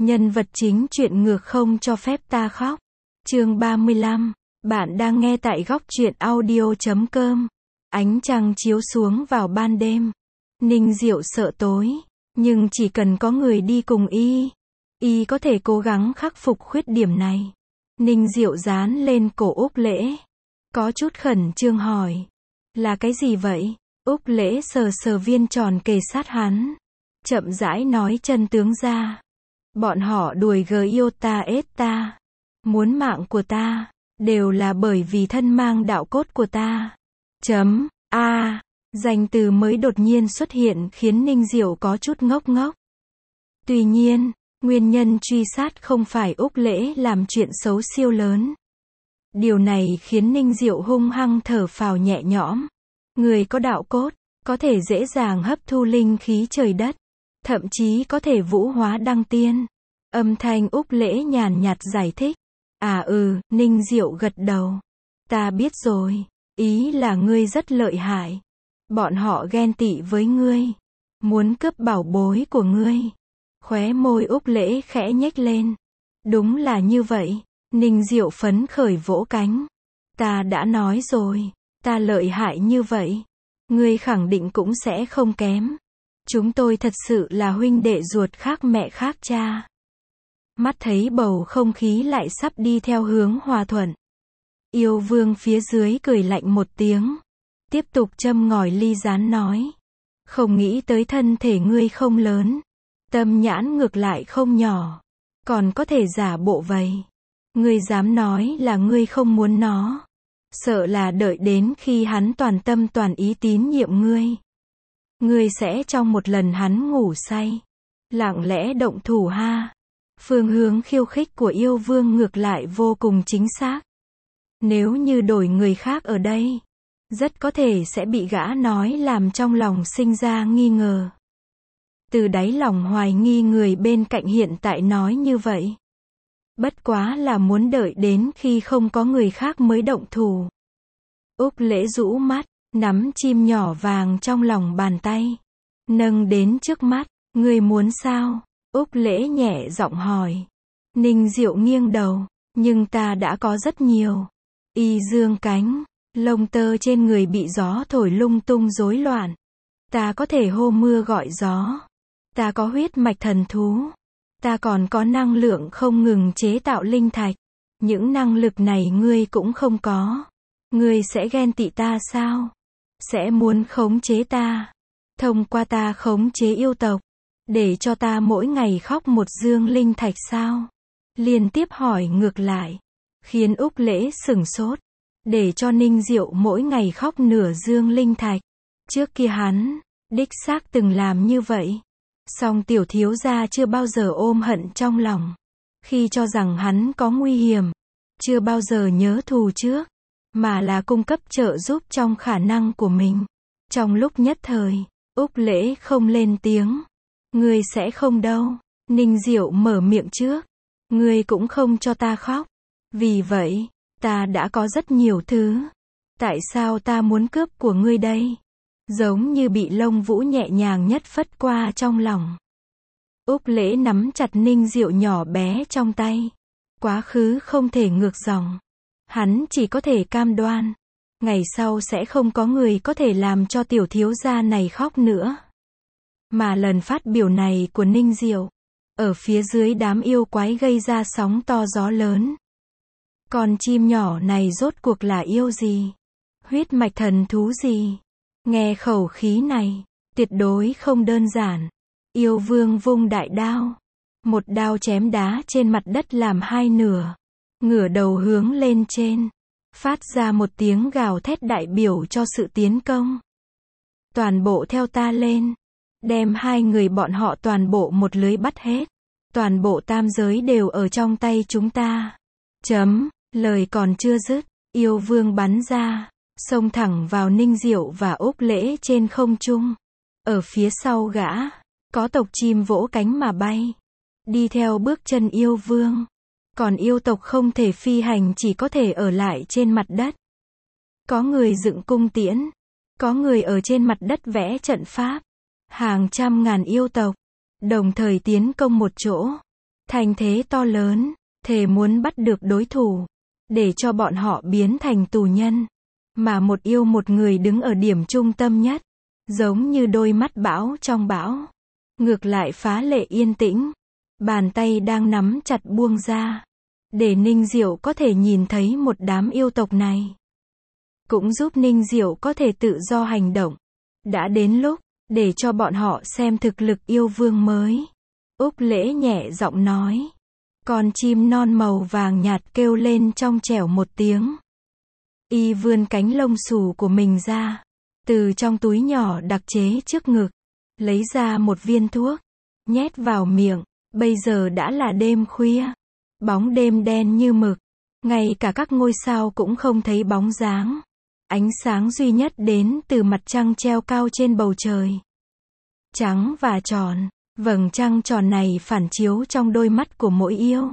Nhân vật chính truyện ngược không cho phép ta khóc. Chương 35. Bạn đang nghe tại góc truyện audio.com. Ánh trăng chiếu xuống vào ban đêm. Ninh Diệu sợ tối, nhưng chỉ cần có người đi cùng y có thể cố gắng khắc phục khuyết điểm này. Ninh Diệu dán lên cổ Úc Lễ, có chút khẩn trương hỏi, là cái gì vậy? Úc Lễ sờ sờ viên tròn kề sát hắn, chậm rãi nói chân tướng ra. Bọn họ đuổi ta, muốn mạng của ta, đều là bởi vì thân mang đạo cốt của ta. Danh từ mới đột nhiên xuất hiện khiến Ninh Diệu có chút ngốc ngốc. Tuy nhiên, nguyên nhân truy sát không phải Úc Lễ làm chuyện xấu siêu lớn. Điều này khiến Ninh Diệu hung hăng thở phào nhẹ nhõm. Người có đạo cốt, có thể dễ dàng hấp thu linh khí trời đất, thậm chí có thể vũ hóa đăng tiên. Âm thanh Úc Lễ nhàn nhạt giải thích. Ninh Diệu gật đầu. Ta biết rồi, ý là ngươi rất lợi hại. Bọn họ ghen tị với ngươi, muốn cướp bảo bối của ngươi. Khóe môi Úc Lễ khẽ nhếch lên. Đúng là như vậy. Ninh Diệu phấn khởi vỗ cánh. Ta đã nói rồi, ta lợi hại như vậy, ngươi khẳng định cũng sẽ không kém. Chúng tôi thật sự là huynh đệ ruột khác mẹ khác cha. Mắt thấy bầu không khí lại sắp đi theo hướng hòa thuận. Yêu Vương phía dưới cười lạnh một tiếng, tiếp tục châm ngòi ly gián nói. Không nghĩ tới thân thể ngươi không lớn, tâm nhãn ngược lại không nhỏ, còn có thể giả bộ vậy. Ngươi dám nói là ngươi không muốn nó, sợ là đợi đến khi hắn toàn tâm toàn ý tín nhiệm ngươi, ngươi sẽ trong một lần hắn ngủ say, lặng lẽ động thủ ha. Phương hướng khiêu khích của Yêu Vương ngược lại vô cùng chính xác. Nếu như đổi người khác ở đây, rất có thể sẽ bị gã nói làm trong lòng sinh ra nghi ngờ. Từ đáy lòng hoài nghi người bên cạnh hiện tại nói như vậy. Bất quá là muốn đợi đến khi không có người khác mới động thủ. Úc Lễ rũ mắt, nắm chim nhỏ vàng trong lòng bàn tay, nâng đến trước mắt. Ngươi muốn sao? Úc Lễ nhẹ giọng hỏi. Ninh Diệu nghiêng đầu. Nhưng ta đã có rất nhiều. Y dương cánh, lông tơ trên người bị gió thổi lung tung rối loạn. Ta có thể hô mưa gọi gió. Ta có huyết mạch thần thú. Ta còn có năng lượng không ngừng chế tạo linh thạch. Những năng lực này ngươi cũng không có. Ngươi sẽ ghen tị ta sao? Sẽ muốn khống chế ta? Thông qua ta khống chế yêu tộc, để cho ta mỗi ngày khóc một dương linh thạch sao? Liên tiếp hỏi ngược lại, khiến Úc Lễ sửng sốt. Để cho Ninh Diệu mỗi ngày khóc nửa dương linh thạch. Trước kia hắn, đích xác từng làm như vậy. Song tiểu thiếu gia chưa bao giờ ôm hận trong lòng. Khi cho rằng hắn có nguy hiểm, chưa bao giờ nhớ thù trước, mà là cung cấp trợ giúp trong khả năng của mình. Trong lúc nhất thời, Úc Lễ không lên tiếng. Ngươi sẽ không đâu. Ninh Diệu mở miệng trước. Ngươi cũng không cho ta khóc. Vì vậy, ta đã có rất nhiều thứ. Tại sao ta muốn cướp của ngươi đây? Giống như bị lông vũ nhẹ nhàng nhất phất qua trong lòng. Úc Lễ nắm chặt Ninh Diệu nhỏ bé trong tay. Quá khứ không thể ngược dòng. Hắn chỉ có thể cam đoan, ngày sau sẽ không có người có thể làm cho tiểu thiếu gia này khóc nữa. Mà lần phát biểu này của Ninh Diệu, ở phía dưới đám yêu quái gây ra sóng to gió lớn. Con chim nhỏ này rốt cuộc là yêu gì? Huyết mạch thần thú gì? Nghe khẩu khí này, tuyệt đối không đơn giản. Yêu Vương vung đại đao. Một đao chém đá trên mặt đất làm hai nửa. Ngửa đầu hướng lên trên. Phát ra một tiếng gào thét đại biểu cho sự tiến công. Toàn bộ theo ta lên. Đem hai người bọn họ toàn bộ một lưới bắt hết. Toàn bộ tam giới đều ở trong tay chúng ta. Lời còn chưa dứt, Yêu Vương bắn ra, xông thẳng vào Ninh Diệu và Úc Lễ trên không trung. Ở phía sau gã, có tộc chim vỗ cánh mà bay, đi theo bước chân Yêu Vương. Còn yêu tộc không thể phi hành, chỉ có thể ở lại trên mặt đất. Có người dựng cung tiễn, có người ở trên mặt đất vẽ trận pháp. Hàng trăm ngàn yêu tộc đồng thời tiến công một chỗ. Thành thế to lớn, thề muốn bắt được đối thủ, để cho bọn họ biến thành tù nhân. Mà một yêu một người đứng ở điểm trung tâm nhất, giống như đôi mắt bão trong bão. Ngược lại phá lệ yên tĩnh, bàn tay đang nắm chặt buông ra, để Ninh Diệu có thể nhìn thấy một đám yêu tộc này. Cũng giúp Ninh Diệu có thể tự do hành động. Đã đến lúc, để cho bọn họ xem thực lực yêu vương mới. Úc Lễ nhẹ giọng nói. Con chim non màu vàng nhạt kêu lên trong trẻo một tiếng. Y vươn cánh lông xù của mình ra, từ trong túi nhỏ đặc chế trước ngực, lấy ra một viên thuốc, nhét vào miệng. Bây giờ đã là đêm khuya, bóng đêm đen như mực, ngay cả các ngôi sao cũng không thấy bóng dáng. Ánh sáng duy nhất đến từ mặt trăng treo cao trên bầu trời. Trắng và tròn, vầng trăng tròn này phản chiếu trong đôi mắt của mỗi yêu.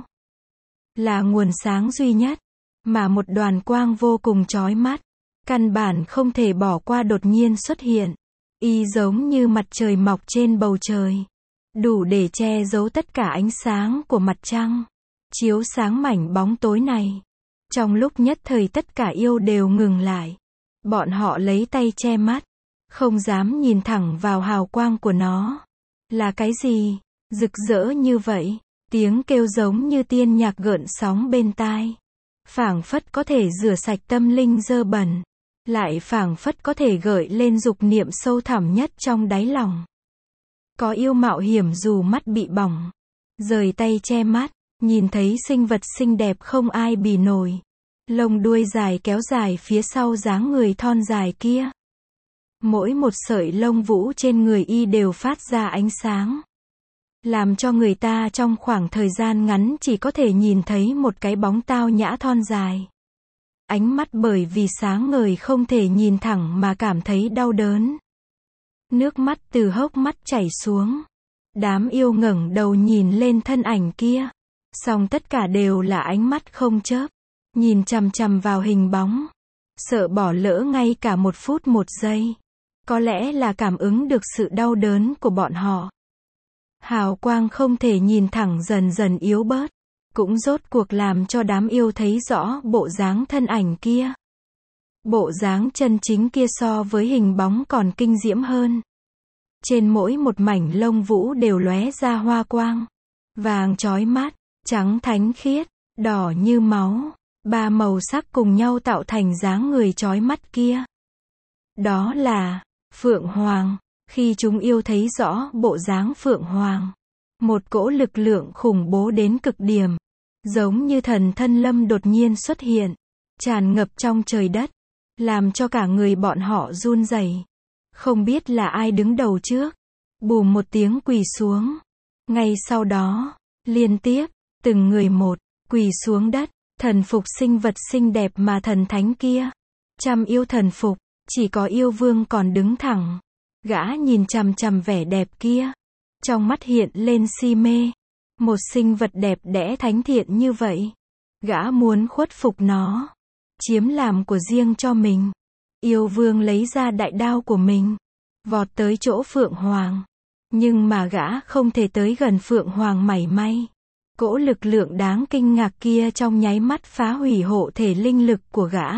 Là nguồn sáng duy nhất, mà một đoàn quang vô cùng chói mắt, căn bản không thể bỏ qua đột nhiên xuất hiện. Y giống như mặt trời mọc trên bầu trời, đủ để che giấu tất cả ánh sáng của mặt trăng, chiếu sáng mảnh bóng tối này. Trong lúc nhất thời tất cả yêu đều ngừng lại. Bọn họ lấy tay che mắt, không dám nhìn thẳng vào hào quang của nó. Là cái gì? Rực rỡ như vậy, tiếng kêu giống như tiên nhạc gợn sóng bên tai. Phảng phất có thể rửa sạch tâm linh dơ bẩn, lại phảng phất có thể gợi lên dục niệm sâu thẳm nhất trong đáy lòng. Có yêu mạo hiểm dù mắt bị bỏng, rời tay che mắt, nhìn thấy sinh vật xinh đẹp không ai bì nổi. Lông đuôi dài kéo dài phía sau dáng người thon dài kia. Mỗi một sợi lông vũ trên người y đều phát ra ánh sáng, làm cho người ta trong khoảng thời gian ngắn chỉ có thể nhìn thấy một cái bóng tao nhã thon dài. Ánh mắt bởi vì sáng ngời không thể nhìn thẳng mà cảm thấy đau đớn. Nước mắt từ hốc mắt chảy xuống. Đám yêu ngẩng đầu nhìn lên thân ảnh kia. Song tất cả đều là ánh mắt không chớp, nhìn chằm chằm vào hình bóng, sợ bỏ lỡ ngay cả 1 phút 1 giây. Có lẽ là cảm ứng được sự đau đớn của bọn họ. Hào quang không thể nhìn thẳng dần dần yếu bớt, cũng rốt cuộc làm cho đám yêu thấy rõ bộ dáng thân ảnh kia. Bộ dáng chân chính kia so với hình bóng còn kinh diễm hơn. Trên mỗi một mảnh lông vũ đều lóe ra hoa quang, vàng chói mắt, trắng thánh khiết, đỏ như máu, 3 màu sắc cùng nhau tạo thành dáng người chói mắt kia. Đó là Phượng Hoàng. Khi chúng yêu thấy rõ bộ dáng Phượng Hoàng, một cỗ lực lượng khủng bố đến cực điểm, giống như thần thân lâm đột nhiên xuất hiện, tràn ngập trong trời đất, làm cho cả người bọn họ run rẩy. Không biết là ai đứng đầu trước, bùm một tiếng quỳ xuống. Ngay sau đó, liên tiếp, từng người một, quỳ xuống đất, thần phục sinh vật xinh đẹp mà thần thánh kia. Trăm yêu thần phục, chỉ có yêu vương còn đứng thẳng. Gã nhìn chằm chằm vẻ đẹp kia, trong mắt hiện lên si mê. Một sinh vật đẹp đẽ thánh thiện như vậy, gã muốn khuất phục nó, chiếm làm của riêng cho mình. Yêu vương lấy ra đại đao của mình, vọt tới chỗ Phượng Hoàng. Nhưng mà gã không thể tới gần Phượng Hoàng mảy may. Cỗ lực lượng đáng kinh ngạc kia trong nháy mắt phá hủy hộ thể linh lực của gã,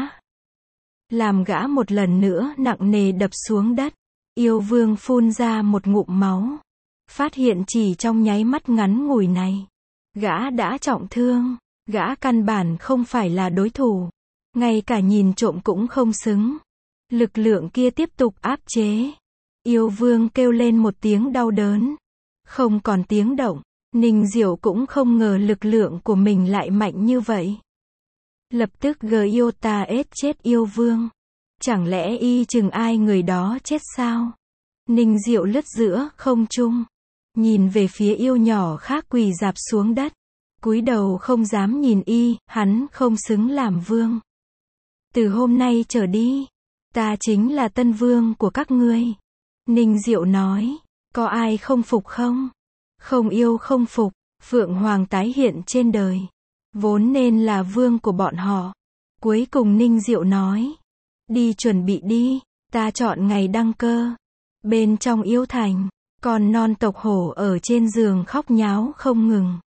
làm gã một lần nữa nặng nề đập xuống đất. Yêu vương phun ra một ngụm máu, phát hiện chỉ trong nháy mắt ngắn ngủi này, gã đã trọng thương. Gã căn bản không phải là đối thủ, ngay cả nhìn trộm cũng không xứng. Lực lượng kia tiếp tục áp chế. Yêu vương kêu lên một tiếng đau đớn, không còn tiếng động. Ninh Diệu cũng không ngờ lực lượng của mình lại mạnh như vậy. Lập tức Giota chết yêu vương. Chẳng lẽ y chừng ai người đó chết sao? Ninh Diệu lướt giữa không trung, nhìn về phía yêu nhỏ khác quỳ rạp xuống đất, cúi đầu không dám nhìn y. Hắn không xứng làm vương. Từ hôm nay trở đi, ta chính là tân vương của các ngươi. Ninh Diệu nói. Có ai không phục không? Không yêu không phục. Phượng Hoàng tái hiện trên đời, vốn nên là vương của bọn họ. Cuối cùng Ninh Diệu nói. Đi chuẩn bị đi, ta chọn ngày đăng cơ. Bên trong yêu thành, con non tộc hổ ở trên giường khóc nháo không ngừng.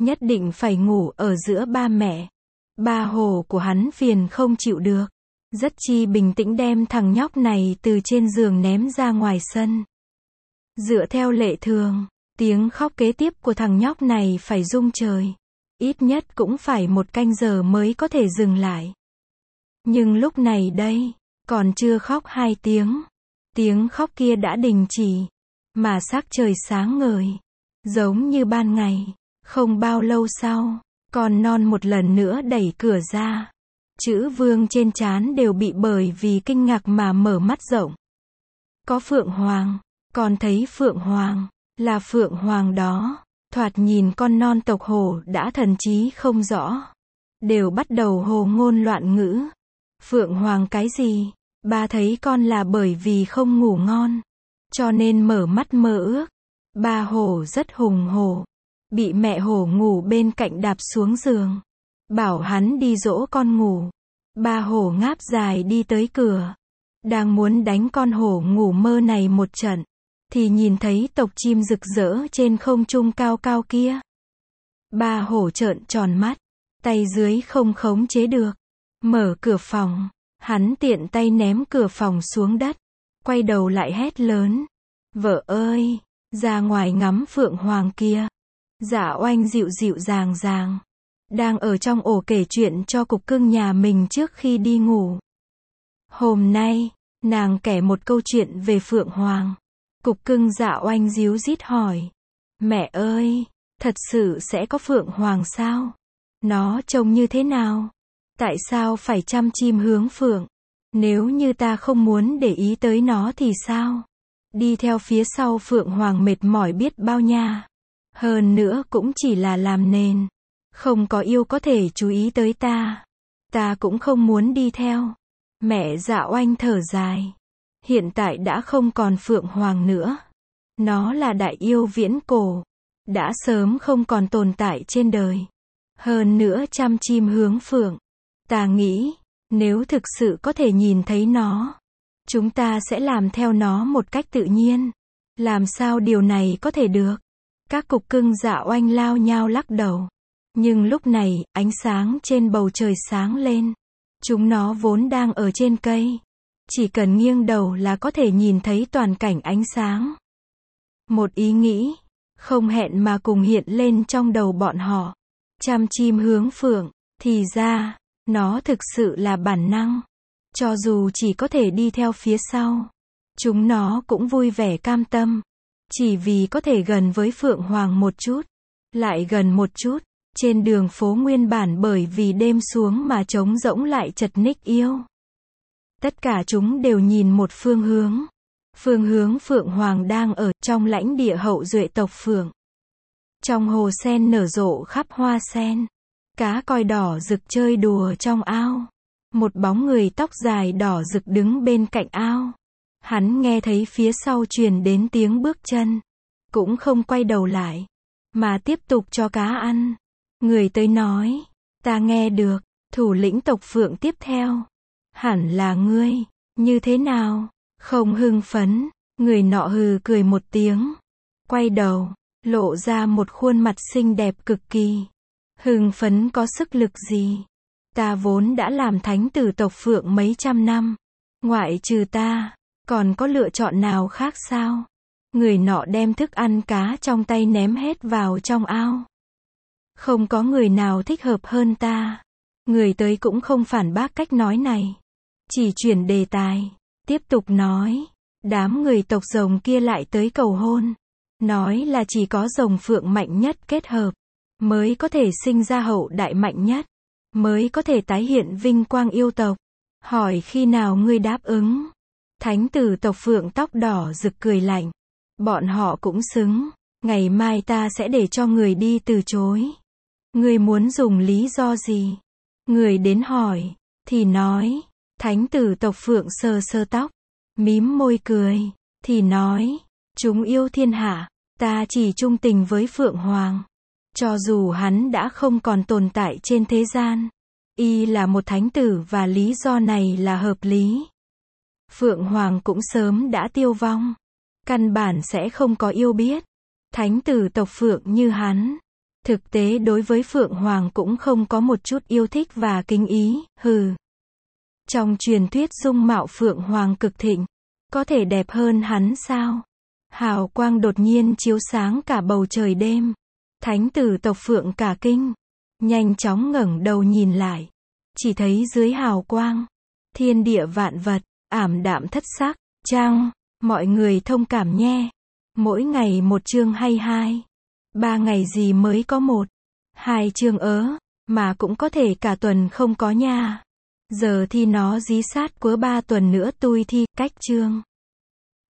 nhất định phải ngủ ở giữa ba mẹ. Ba hổ của hắn phiền không chịu được. Rất chi bình tĩnh đem thằng nhóc này từ trên giường ném ra ngoài sân. Dựa theo lệ thường, tiếng khóc kế tiếp của thằng nhóc này phải rung trời. Ít nhất cũng phải 1 canh giờ mới có thể dừng lại. Nhưng lúc này đây, còn chưa khóc 2 tiếng. Tiếng khóc kia đã đình chỉ. Mà sắc trời sáng ngời. Giống như ban ngày. Không bao lâu sau, con non một lần nữa đẩy cửa ra. Chữ Vương trên trán đều bị bởi vì kinh ngạc mà mở mắt rộng. Có Phượng Hoàng. Con thấy Phượng Hoàng. Là Phượng Hoàng đó. Thoạt nhìn con non tộc hổ đã thần trí không rõ. Đều bắt đầu hồ ngôn loạn ngữ. Phượng Hoàng cái gì? Ba thấy con là bởi vì không ngủ ngon. Cho nên mở mắt mơ ước. Ba hổ rất hùng hổ. Bị mẹ hổ ngủ bên cạnh đạp xuống giường. Bảo hắn đi dỗ con ngủ. Ba hổ ngáp dài đi tới cửa. Đang muốn đánh con hổ ngủ mơ này một trận. Thì nhìn thấy tộc chim rực rỡ trên không trung cao cao kia. Ba hổ trợn tròn mắt. Tay dưới không khống chế được. Mở cửa phòng. Hắn tiện tay ném cửa phòng xuống đất. Quay đầu lại hét lớn. Vợ ơi, ra ngoài ngắm Phượng Hoàng kia. Dạ Oanh dịu dịu dàng dàng. Đang ở trong ổ kể chuyện cho cục cưng nhà mình trước khi đi ngủ. Hôm nay, nàng kể một câu chuyện về Phượng Hoàng. Cục cưng Dạ Oanh díu dít hỏi. Mẹ ơi, thật sự sẽ có Phượng Hoàng sao? Nó trông như thế nào? Tại sao phải chăm chim hướng Phượng? Nếu như ta không muốn để ý tới nó thì sao? Đi theo phía sau Phượng Hoàng mệt mỏi biết bao nha. Hơn nữa cũng chỉ là làm nền. Không có yêu có thể chú ý tới ta. Ta cũng không muốn đi theo. Mẹ Dạ Oanh thở dài. Hiện tại đã không còn Phượng Hoàng nữa. Nó là đại yêu viễn cổ. Đã sớm không còn tồn tại trên đời. Hơn nữa chăm chim hướng Phượng. Ta nghĩ, nếu thực sự có thể nhìn thấy nó, chúng ta sẽ làm theo nó một cách tự nhiên. Làm sao điều này có thể được? Các cục cưng Dạ Oanh lao nhao lắc đầu. Nhưng lúc này, ánh sáng trên bầu trời sáng lên. Chúng nó vốn đang ở trên cây. Chỉ cần nghiêng đầu là có thể nhìn thấy toàn cảnh ánh sáng. Một ý nghĩ, không hẹn mà cùng hiện lên trong đầu bọn họ. Chăm chim hướng Phượng, thì ra, nó thực sự là bản năng. Cho dù chỉ có thể đi theo phía sau, chúng nó cũng vui vẻ cam tâm. Chỉ vì có thể gần với Phượng Hoàng một chút, lại gần một chút. Trên đường phố nguyên bản bởi vì đêm xuống mà trống rỗng lại chật ních yêu. Tất cả chúng đều nhìn một phương hướng. Phương hướng Phượng Hoàng đang ở trong lãnh địa hậu duệ tộc Phượng. Trong hồ sen nở rộ khắp hoa sen. Cá coi đỏ rực chơi đùa trong ao. Một bóng người tóc dài đỏ rực đứng bên cạnh ao. Hắn nghe thấy phía sau truyền đến tiếng bước chân. Cũng không quay đầu lại. Mà tiếp tục cho cá ăn. Người tới nói. Ta nghe được. Thủ lĩnh tộc Phượng tiếp theo. Hẳn là ngươi. Như thế nào? Không hưng phấn. Người nọ hừ cười một tiếng. Quay đầu. Lộ ra một khuôn mặt xinh đẹp cực kỳ. Hưng phấn có sức lực gì? Ta vốn đã làm thánh tử tộc Phượng mấy trăm năm. Ngoại trừ ta, còn có lựa chọn nào khác sao? Người nọ đem thức ăn cá trong tay ném hết vào trong ao. Không có người nào thích hợp hơn ta. Người tới cũng không phản bác cách nói này. Chỉ chuyển đề tài. Tiếp tục nói. Đám người tộc rồng kia lại tới cầu hôn. Nói là chỉ có rồng Phượng mạnh nhất kết hợp. Mới có thể sinh ra hậu đại mạnh nhất. Mới có thể tái hiện vinh quang yêu tộc. Hỏi khi nào ngươi đáp ứng? Thánh tử tộc Phượng tóc đỏ rực cười lạnh. Bọn họ cũng xứng. Ngày mai ta sẽ để cho người đi từ chối. Ngươi muốn dùng lý do gì? Người đến hỏi. Thì nói. Thánh tử tộc Phượng sờ sờ tóc. Mím môi cười. Thì nói. Chúng yêu thiên hạ. Ta chỉ trung tình với Phượng Hoàng. Cho dù hắn đã không còn tồn tại trên thế gian. Y là một thánh tử và lý do này là hợp lý. Phượng Hoàng cũng sớm đã tiêu vong. Căn bản sẽ không có yêu biết. Thánh tử tộc Phượng như hắn. Thực tế đối với Phượng Hoàng cũng không có một chút yêu thích và kính ý, hừ. Trong truyền thuyết dung mạo Phượng Hoàng cực thịnh, có thể đẹp hơn hắn sao? Hào quang đột nhiên chiếu sáng cả bầu trời đêm. Thánh tử tộc Phượng cả kinh, nhanh chóng ngẩng đầu nhìn lại, chỉ thấy dưới hào quang, thiên địa vạn vật ảm đạm thất sắc. Chăng, mọi người thông cảm nhé. Mỗi ngày một chương hay hai, 3 ngày gì mới có 1, 2 chương mà cũng có thể cả tuần không có nha. Giờ thì nó dí sát cuối 3 tuần nữa tui thi, cách chương.